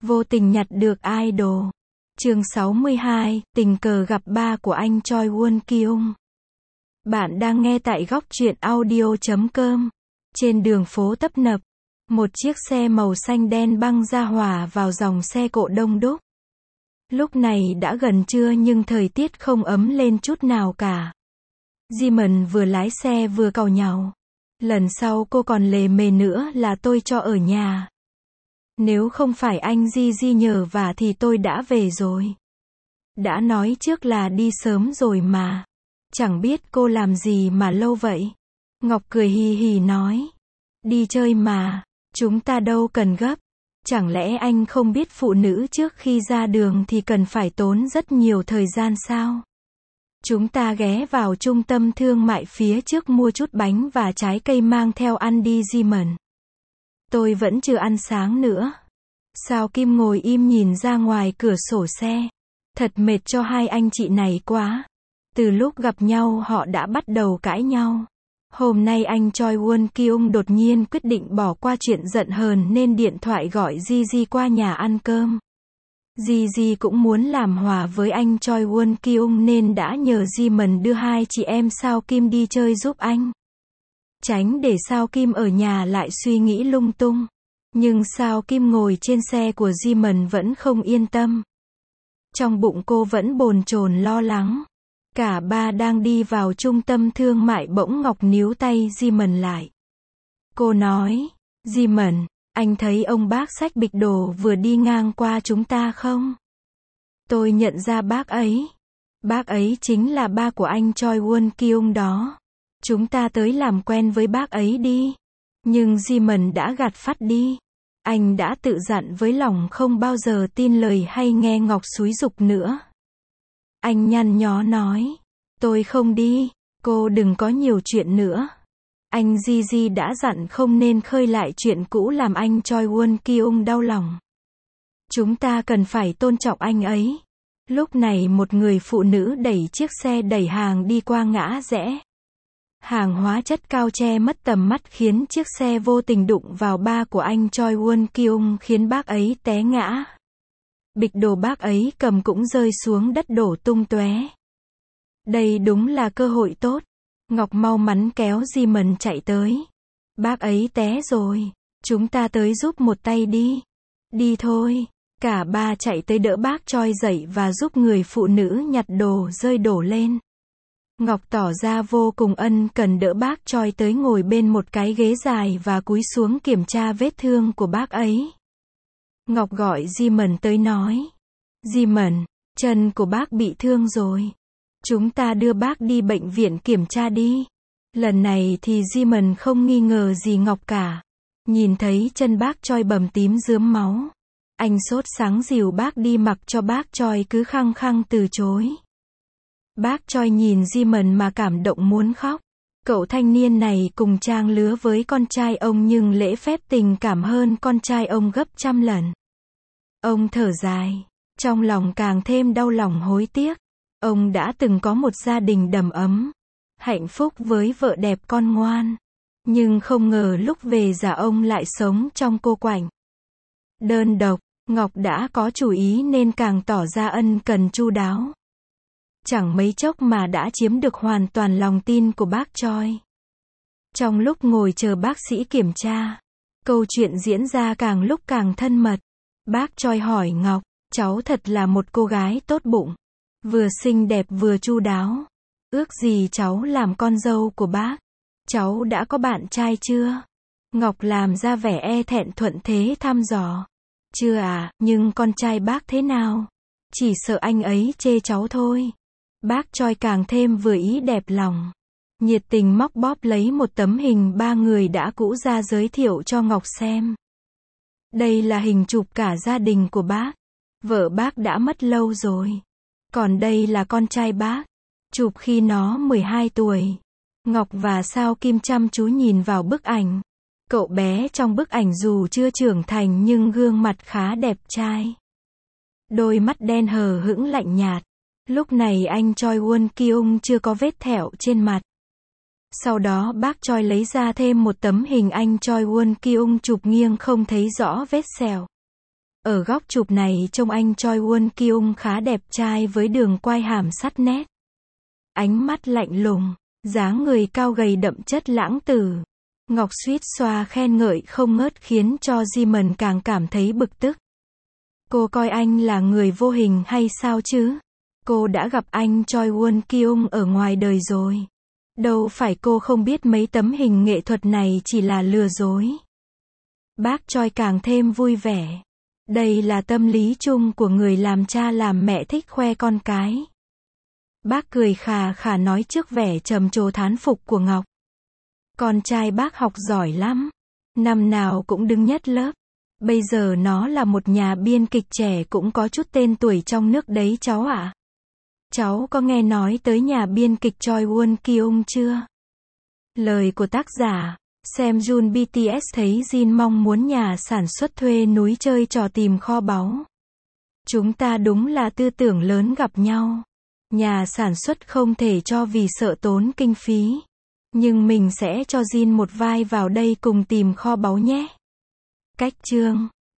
Vô tình nhặt được idol. Chương 62, tình cờ gặp ba của anh Choi Won Kyung. Bạn đang nghe tại góc truyện audio.com. Trên đường phố tấp nập, một chiếc xe màu xanh đen băng ra hòa vào dòng xe cộ đông đúc. Lúc này đã gần trưa nhưng thời tiết không ấm lên chút nào cả. Jimin vừa lái xe vừa càu nhàu. Lần sau cô còn lề mề nữa là tôi cho ở nhà. Nếu không phải anh Gigi nhờ vả thì tôi đã về rồi. Đã nói trước là đi sớm rồi mà. Chẳng biết cô làm gì mà lâu vậy. Ngọc cười hì hì nói. Đi chơi mà, chúng ta đâu cần gấp. Chẳng lẽ anh không biết phụ nữ trước khi ra đường thì cần phải tốn rất nhiều thời gian sao? Chúng ta ghé vào trung tâm thương mại phía trước mua chút bánh và trái cây mang theo ăn đi Jimin. Tôi vẫn chưa ăn sáng nữa. Sao Kim ngồi im nhìn ra ngoài cửa sổ xe. Thật mệt cho hai anh chị này quá. Từ lúc gặp nhau họ đã bắt đầu cãi nhau. Hôm nay anh Choi Won Kyung đột nhiên quyết định bỏ qua chuyện giận hờn nên điện thoại gọi Gigi qua nhà ăn cơm. Gigi cũng muốn làm hòa với anh Choi Won Kyung nên đã nhờ Jimin đưa hai chị em Sao Kim đi chơi giúp anh. Tránh để Sao Kim ở nhà lại suy nghĩ lung tung. Nhưng Sao Kim ngồi trên xe của Jimin vẫn không yên tâm. Trong bụng cô vẫn bồn chồn lo lắng. Cả ba đang đi vào trung tâm thương mại bỗng Ngọc níu tay Jimin lại. Cô nói, Jimin, anh thấy ông bác xách bịch đồ vừa đi ngang qua chúng ta không? Tôi nhận ra bác ấy. Bác ấy chính là ba của anh Choi Won Kyung đó. Chúng ta tới làm quen với bác ấy đi. Nhưng Jimin đã gạt phắt đi. Anh đã tự dặn với lòng không bao giờ tin lời hay nghe Ngọc xúi giục nữa. Anh nhăn nhó nói. Tôi không đi, cô đừng có nhiều chuyện nữa. Anh Gigi đã dặn không nên khơi lại chuyện cũ làm anh Choi Won Kyung đau lòng. Chúng ta cần phải tôn trọng anh ấy. Lúc này một người phụ nữ đẩy chiếc xe đẩy hàng đi qua ngã rẽ. Hàng hóa chất cao che mất tầm mắt khiến chiếc xe vô tình đụng vào ba của anh Choi Won Kyung khiến bác ấy té ngã. Bịch đồ bác ấy cầm cũng rơi xuống đất đổ tung tóe. Đây đúng là cơ hội tốt. Ngọc mau mắn kéo Jimin chạy tới. Bác ấy té rồi. Chúng ta tới giúp một tay đi. Đi thôi. Cả ba chạy tới đỡ bác Choi dậy và giúp người phụ nữ nhặt đồ rơi đổ lên. Ngọc tỏ ra vô cùng ân cần đỡ bác Choi tới ngồi bên một cái ghế dài và cúi xuống kiểm tra vết thương của bác ấy. Ngọc gọi Jimin tới nói. Jimin, chân của bác bị thương rồi. Chúng ta đưa bác đi bệnh viện kiểm tra đi. Lần này thì Jimin không nghi ngờ gì Ngọc cả. Nhìn thấy chân bác Choi bầm tím rướm máu. Anh sốt sắng dìu bác đi mặc cho bác Choi cứ khăng khăng từ chối. Bác Choi nhìn Jimin mà cảm động muốn khóc. Cậu thanh niên này cùng trang lứa với con trai ông nhưng lễ phép tình cảm hơn con trai ông gấp trăm lần. Ông thở dài. Trong lòng càng thêm đau lòng hối tiếc. Ông đã từng có một gia đình đầm ấm. Hạnh phúc với vợ đẹp con ngoan. Nhưng không ngờ lúc về già ông lại sống trong cô quạnh. Đơn độc, Ngọc đã có chủ ý nên càng tỏ ra ân cần chu đáo. Chẳng mấy chốc mà đã chiếm được hoàn toàn lòng tin của bác Choi. Trong lúc ngồi chờ bác sĩ kiểm tra, câu chuyện diễn ra càng lúc càng thân mật. Bác Choi hỏi Ngọc, cháu thật là một cô gái tốt bụng. Vừa xinh đẹp vừa chu đáo. Ước gì cháu làm con dâu của bác. Cháu đã có bạn trai chưa? Ngọc làm ra vẻ e thẹn thuận thế thăm dò. Chưa à, nhưng con trai bác thế nào? Chỉ sợ anh ấy chê cháu thôi. Bác Choi càng thêm vừa ý đẹp lòng. Nhiệt tình móc bóp lấy một tấm hình ba người đã cũ ra giới thiệu cho Ngọc xem. Đây là hình chụp cả gia đình của bác. Vợ bác đã mất lâu rồi. Còn đây là con trai bác. Chụp khi nó 12 tuổi. Ngọc và Sao Kim chăm chú nhìn vào bức ảnh. Cậu bé trong bức ảnh dù chưa trưởng thành nhưng gương mặt khá đẹp trai. Đôi mắt đen hờ hững lạnh nhạt. Lúc này anh Choi Won Kyung chưa có vết thẹo trên mặt. Sau đó bác Choi lấy ra thêm một tấm hình anh Choi Won Kyung chụp nghiêng không thấy rõ vết sẹo. Ở góc chụp này trông anh Choi Won Kyung khá đẹp trai với đường quai hàm sắc nét. Ánh mắt lạnh lùng, dáng người cao gầy đậm chất lãng tử. Ngọc suýt xoa khen ngợi không ngớt khiến cho Jimin càng cảm thấy bực tức. Cô coi anh là người vô hình hay sao chứ? Cô đã gặp anh Choi Won Kyung ở ngoài đời rồi. Đâu phải cô không biết mấy tấm hình nghệ thuật này chỉ là lừa dối. Bác Choi càng thêm vui vẻ. Đây là tâm lý chung của người làm cha làm mẹ thích khoe con cái. Bác cười khà khà nói trước vẻ trầm trồ thán phục của Ngọc. Con trai bác học giỏi lắm. Năm nào cũng đứng nhất lớp. Bây giờ nó là một nhà biên kịch trẻ cũng có chút tên tuổi trong nước đấy cháu ạ. Cháu có nghe nói tới nhà biên kịch Choi Won Kyung chưa? Lời của tác giả. Xem Jun BTS thấy Jin mong muốn nhà sản xuất thuê núi chơi trò tìm kho báu. Chúng ta đúng là tư tưởng lớn gặp nhau. Nhà sản xuất không thể cho vì sợ tốn kinh phí. Nhưng mình sẽ cho Jin một vai vào đây cùng tìm kho báu nhé. Cách chương